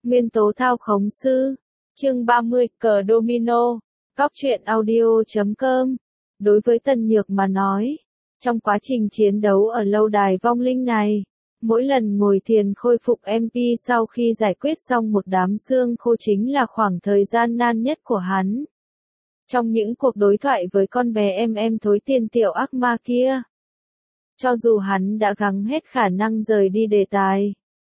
Nguyên tố thao khống sư. Chương 30, cờ domino. Góc truyện audio.com. Đối với Tần Nhược mà nói, trong quá trình chiến đấu ở lâu đài vong linh này, mỗi lần ngồi thiền khôi phục MP sau khi giải quyết xong một đám xương khô chính là khoảng thời gian nan nhất của hắn. Trong những cuộc đối thoại với con bé em thối tiền tiểu ác ma kia, cho dù hắn đã gắng hết khả năng rời đi đề tài,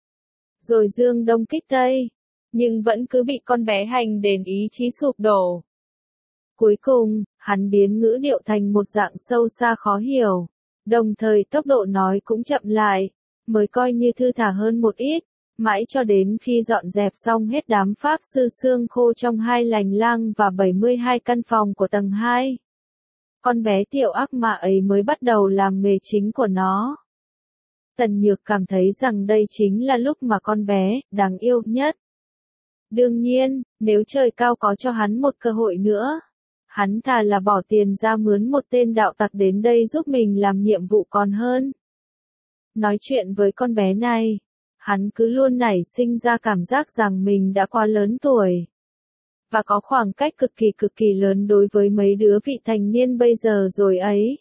rồi dương đông kích tây, nhưng vẫn cứ bị con bé hành đến ý chí sụp đổ. Cuối cùng, hắn biến ngữ điệu thành một dạng sâu xa khó hiểu, đồng thời tốc độ nói cũng chậm lại, mới coi như thư thả hơn một ít, mãi cho đến khi dọn dẹp xong hết đám pháp sư xương khô trong hai lành lang và 72 căn phòng của tầng 2. Con bé tiểu ác ma ấy mới bắt đầu làm nghề chính của nó. Tần Nhược cảm thấy rằng đây chính là lúc mà con bé đáng yêu nhất. Đương nhiên, nếu trời cao có cho hắn một cơ hội nữa, hắn thà là bỏ tiền ra mướn một tên đạo tặc đến đây giúp mình làm nhiệm vụ còn hơn. Nói chuyện với con bé này, hắn cứ luôn nảy sinh ra cảm giác rằng mình đã quá lớn tuổi, và có khoảng cách cực kỳ lớn đối với mấy đứa vị thành niên bây giờ rồi ấy.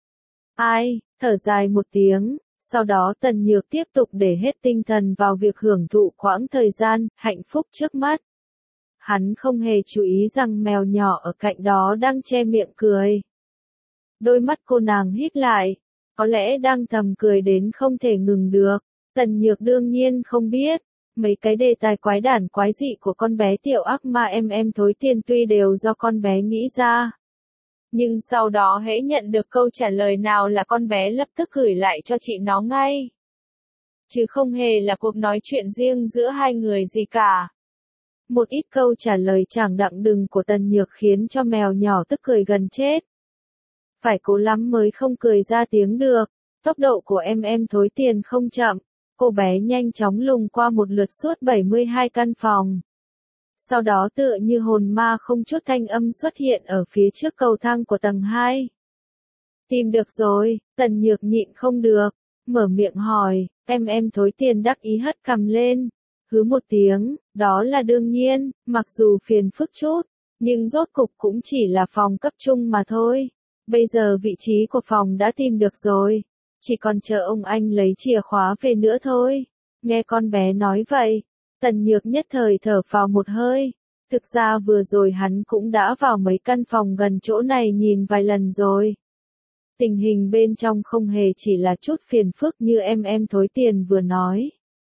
Ai, thở dài một tiếng, sau đó Tần Nhược tiếp tục để hết tinh thần vào việc hưởng thụ quãng thời gian, hạnh phúc trước mắt. Hắn không hề chú ý rằng mèo nhỏ ở cạnh đó đang che miệng cười. Đôi mắt cô nàng híp lại, có lẽ đang thầm cười đến không thể ngừng được. Tần Nhược đương nhiên không biết, mấy cái đề tài quái đản quái dị của con bé tiểu ác ma em thối tiền tuy đều do con bé nghĩ ra. Nhưng sau đó hễ nhận được câu trả lời nào là con bé lập tức gửi lại cho chị nó ngay. Chứ không hề là cuộc nói chuyện riêng giữa hai người gì cả. Một ít câu trả lời chẳng đặng đừng của Tần Nhược khiến cho mèo nhỏ tức cười gần chết. Phải cố lắm mới không cười ra tiếng được, tốc độ của em thối tiền không chậm, cô bé nhanh chóng lùng qua một lượt suốt 72 căn phòng. Sau đó tựa như hồn ma không chút thanh âm xuất hiện ở phía trước cầu thang của tầng 2. Tìm được rồi, Tần Nhược nhịn không được, mở miệng hỏi, em thối tiền đắc ý hất cằm lên, hứ một tiếng, đó là đương nhiên, mặc dù phiền phức chút, nhưng rốt cục cũng chỉ là phòng cấp trung mà thôi. Bây giờ vị trí của phòng đã tìm được rồi, chỉ còn chờ ông anh lấy chìa khóa về nữa thôi. Nghe con bé nói vậy, Tần Nhược nhất thời thở phào một hơi. Thực ra vừa rồi hắn cũng đã vào mấy căn phòng gần chỗ này nhìn vài lần rồi. Tình hình bên trong không hề chỉ là chút phiền phức như em thối tiền vừa nói.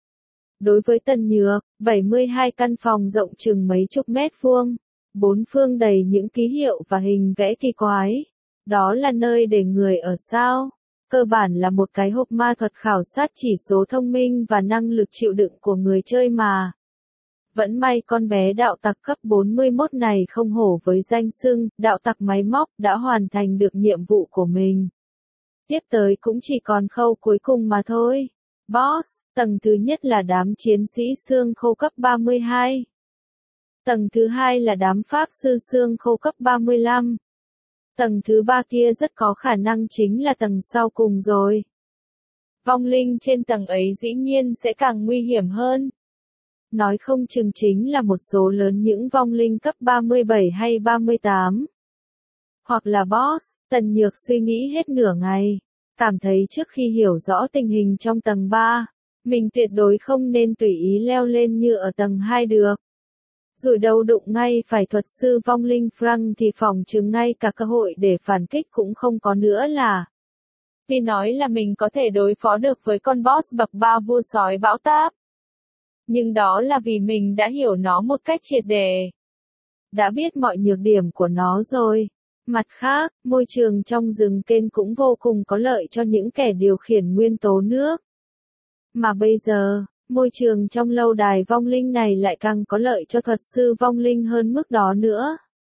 Đối với Tần Nhược, 72 căn phòng rộng chừng mấy chục mét vuông, bốn phương đầy những ký hiệu và hình vẽ kỳ quái. Đó là nơi để người ở sao? Cơ bản là một cái hộp ma thuật khảo sát chỉ số thông minh và năng lực chịu đựng của người chơi mà. Vẫn may con bé đạo tặc cấp 41 này không hổ với danh xưng, đạo tặc máy móc đã hoàn thành được nhiệm vụ của mình. Tiếp tới cũng chỉ còn khâu cuối cùng mà thôi. Boss, tầng thứ nhất là đám chiến sĩ xương khô cấp 32. Tầng thứ hai là đám pháp sư xương khô cấp 35. Tầng thứ ba kia rất có khả năng chính là tầng sau cùng rồi. Vong linh trên tầng ấy dĩ nhiên sẽ càng nguy hiểm hơn. Nói không chừng chính là một số lớn những vong linh cấp 37 hay 38. Hoặc là boss, Tần Nhược suy nghĩ hết nửa ngày. Cảm thấy trước khi hiểu rõ tình hình trong tầng 3, mình tuyệt đối không nên tùy ý leo lên như ở tầng 2 được. Rồi đâu đụng ngay phải thuật sư vong linh Frank thì phòng chừng ngay cả cơ hội để phản kích cũng không có nữa là. Vì nói là mình có thể đối phó được với con boss bậc 3 vua sói bão táp. Nhưng đó là vì mình đã hiểu nó một cách triệt để. Đã biết mọi nhược điểm của nó rồi. Mặt khác, môi trường trong rừng kênh cũng vô cùng có lợi cho những kẻ điều khiển nguyên tố nước. Mà bây giờ, môi trường trong lâu đài vong linh này lại càng có lợi cho thuật sư vong linh hơn mức đó nữa.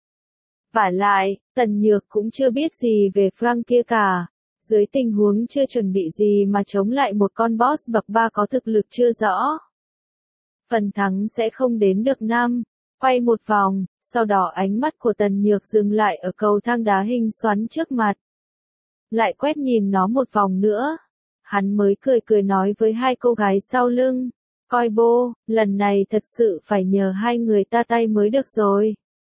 Vả lại, Tần Nhược cũng chưa biết gì về Frank kia cả. Dưới tình huống chưa chuẩn bị gì mà chống lại một con boss bậc 3 có thực lực chưa rõ. Phần thắng sẽ không đến được 5. Quay một vòng, sau đó ánh mắt của Tần Nhược dừng lại ở cầu thang đá hình xoắn trước mặt. Lại quét nhìn nó một vòng nữa. Hắn mới cười nói với hai cô gái sau lưng. Coi bô, lần này thật sự phải nhờ hai người ta tay mới được rồi.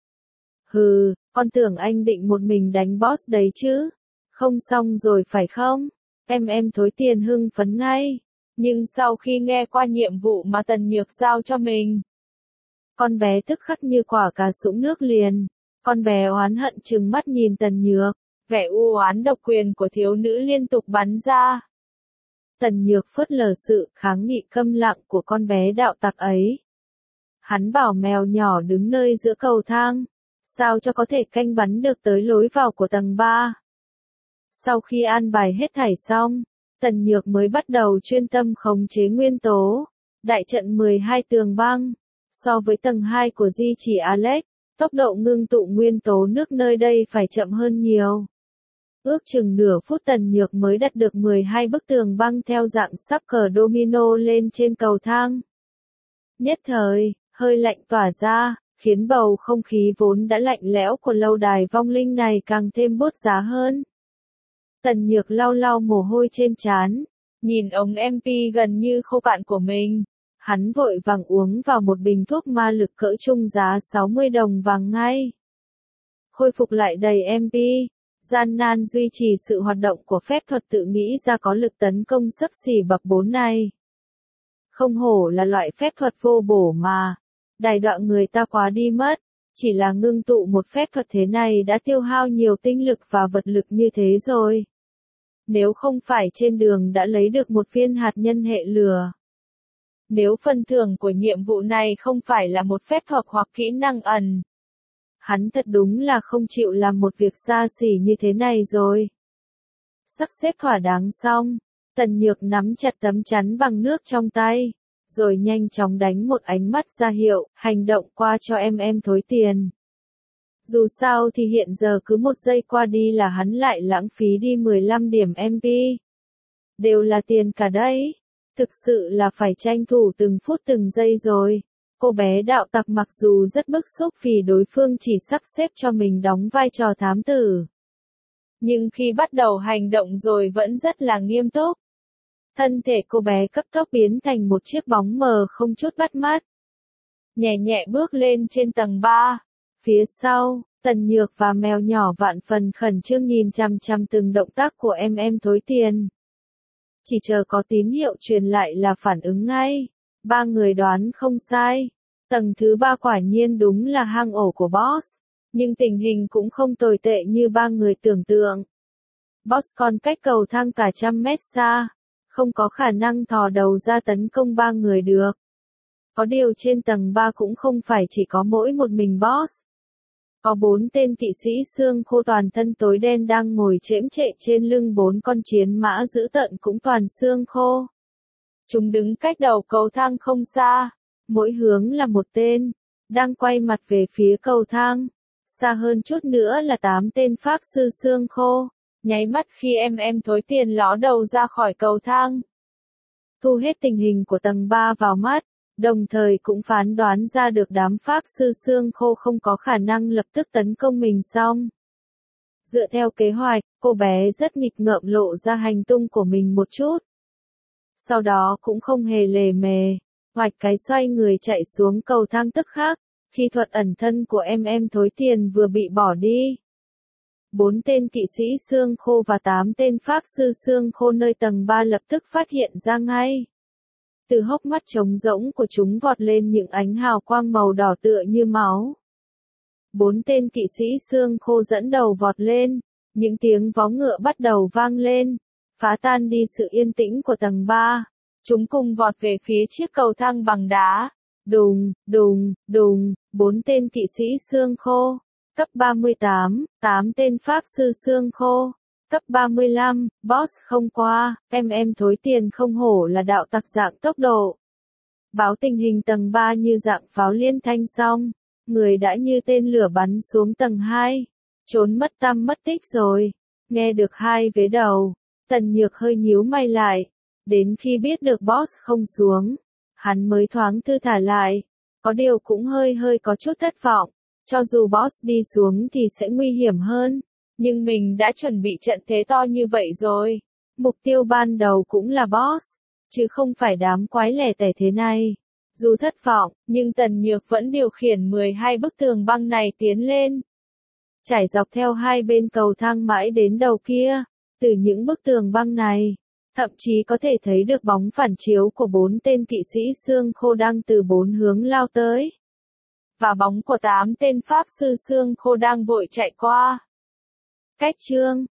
Hừ, con tưởng anh định một mình đánh boss đấy chứ. Không xong rồi phải không? Em Thối Tiền hưng phấn ngay. Nhưng sau khi nghe qua nhiệm vụ mà Tần Nhược giao cho mình, con bé tức khắc như quả cà sũng nước liền. Con bé oán hận trừng mắt nhìn Tần Nhược, vẻ u oán độc quyền của thiếu nữ liên tục bắn ra. Tần Nhược phớt lờ sự kháng nghị câm lặng của con bé đạo tặc ấy. Hắn bảo mèo nhỏ đứng nơi giữa cầu thang, sao cho có thể canh bắn được tới lối vào của tầng 3. Sau khi an bài hết thảy xong, Tần Nhược mới bắt đầu chuyên tâm khống chế nguyên tố, đại trận 12 tường băng. So với tầng 2 của di chỉ Alex, tốc độ ngưng tụ nguyên tố nước nơi đây phải chậm hơn nhiều. Ước chừng nửa phút Tần Nhược mới đặt được 12 bức tường băng theo dạng sắp cờ domino lên trên cầu thang. Nhất thời, hơi lạnh tỏa ra, khiến bầu không khí vốn đã lạnh lẽo của lâu đài vong linh này càng thêm bút giá hơn. Tần Nhược lau lau mồ hôi trên trán, nhìn ống MP gần như khô cạn của mình. Hắn vội vàng uống vào một bình thuốc ma lực cỡ trung giá 60 đồng vàng ngay. Khôi phục lại đầy MP, gian nan duy trì sự hoạt động của phép thuật tự nghĩ ra có lực tấn công xấp xỉ bậc 4 này. Không hổ là loại phép thuật vô bổ mà. Đài đoạn người ta quá đi mất, chỉ là ngưng tụ một phép thuật thế này đã tiêu hao nhiều tinh lực và vật lực như thế rồi. Nếu không phải trên đường đã lấy được một viên hạt nhân hệ lửa. Nếu phần thưởng của nhiệm vụ này không phải là một phép thuật hoặc kỹ năng ẩn. Hắn thật đúng là không chịu làm một việc xa xỉ như thế này rồi. Sắp xếp thỏa đáng xong, Tần Nhược nắm chặt tấm chắn bằng nước trong tay, rồi nhanh chóng đánh một ánh mắt ra hiệu, hành động qua cho em Thối Tiền. Dù sao thì hiện giờ cứ một giây qua đi là hắn lại lãng phí đi 15 điểm MP. Đều là tiền cả đấy. Thực sự là phải tranh thủ từng phút từng giây rồi. Cô bé đạo tặc mặc dù rất bức xúc vì đối phương chỉ sắp xếp cho mình đóng vai trò thám tử. Nhưng khi bắt đầu hành động rồi vẫn rất là nghiêm túc. Thân thể cô bé cấp tốc biến thành một chiếc bóng mờ không chút bắt mắt. Nhẹ nhẹ bước lên trên tầng 3. Phía sau, Tần Nhược và mèo nhỏ vạn phần khẩn trương nhìn chằm chằm từng động tác của em Thối Tiền. Chỉ chờ có tín hiệu truyền lại là phản ứng ngay. Ba người đoán không sai. Tầng thứ 3 quả nhiên đúng là hang ổ của boss. Nhưng tình hình cũng không tồi tệ như ba người tưởng tượng. Boss còn cách cầu thang cả 100 mét xa. Không có khả năng thò đầu ra tấn công ba người được. Có điều trên tầng 3 cũng không phải chỉ có mỗi một mình boss. Có 4 tên kỵ sĩ xương khô toàn thân tối đen đang ngồi chễm chệ trên lưng 4 con chiến mã dữ tợn cũng toàn xương khô. Chúng đứng cách đầu cầu thang không xa, mỗi hướng là một tên, đang quay mặt về phía cầu thang. Xa hơn chút nữa là 8 tên pháp sư xương khô, nháy mắt khi em Thối Tiền ló đầu ra khỏi cầu thang. Thu hết tình hình của tầng 3 vào mắt, đồng thời cũng phán đoán ra được đám pháp sư xương khô không có khả năng lập tức tấn công mình xong. Dựa theo kế hoạch, cô bé rất nghịch ngợm lộ ra hành tung của mình một chút. Sau đó cũng không hề lề mề, hoạch cái xoay người chạy xuống cầu thang tức khắc, khi thuật ẩn thân của em Thối Tiền vừa bị bỏ đi. 4 tên kỵ sĩ xương khô và 8 tên pháp sư xương khô nơi tầng 3 lập tức phát hiện ra ngay. Từ hốc mắt trống rỗng của chúng vọt lên những ánh hào quang màu đỏ tựa như máu. 4 tên kỵ sĩ xương khô dẫn đầu vọt lên, những tiếng vó ngựa bắt đầu vang lên, phá tan đi sự yên tĩnh của tầng 3. Chúng cùng vọt về phía chiếc cầu thang bằng đá. Đùng, đùng, đùng, 4 tên kỵ sĩ xương khô. Cấp 38, 8 tên pháp sư xương khô. Cấp 35, boss không qua, em Thối Tiền không hổ là đạo tặc dạng tốc độ. Báo tình hình tầng 3 như dạng pháo liên thanh xong, người đã như tên lửa bắn xuống tầng 2, trốn mất tăm mất tích rồi. Nghe được hai vế đầu, Tần Nhược hơi nhíu mày lại, đến khi biết được boss không xuống, hắn mới thoáng thư thả lại, có điều cũng hơi có chút thất vọng, cho dù boss đi xuống thì sẽ nguy hiểm hơn. Nhưng mình đã chuẩn bị trận thế to như vậy rồi. Mục tiêu ban đầu cũng là boss. chứ không phải đám quái lẻ tẻ thế này. Dù thất vọng, nhưng Tần Nhược vẫn điều khiển 12 bức tường băng này tiến lên. Trải dọc theo hai bên cầu thang mãi đến đầu kia. Từ những bức tường băng này, thậm chí có thể thấy được bóng phản chiếu của 4 tên kỵ sĩ xương khô đang từ 4 hướng lao tới. Và bóng của 8 tên pháp sư xương khô đang vội chạy qua. Cách chương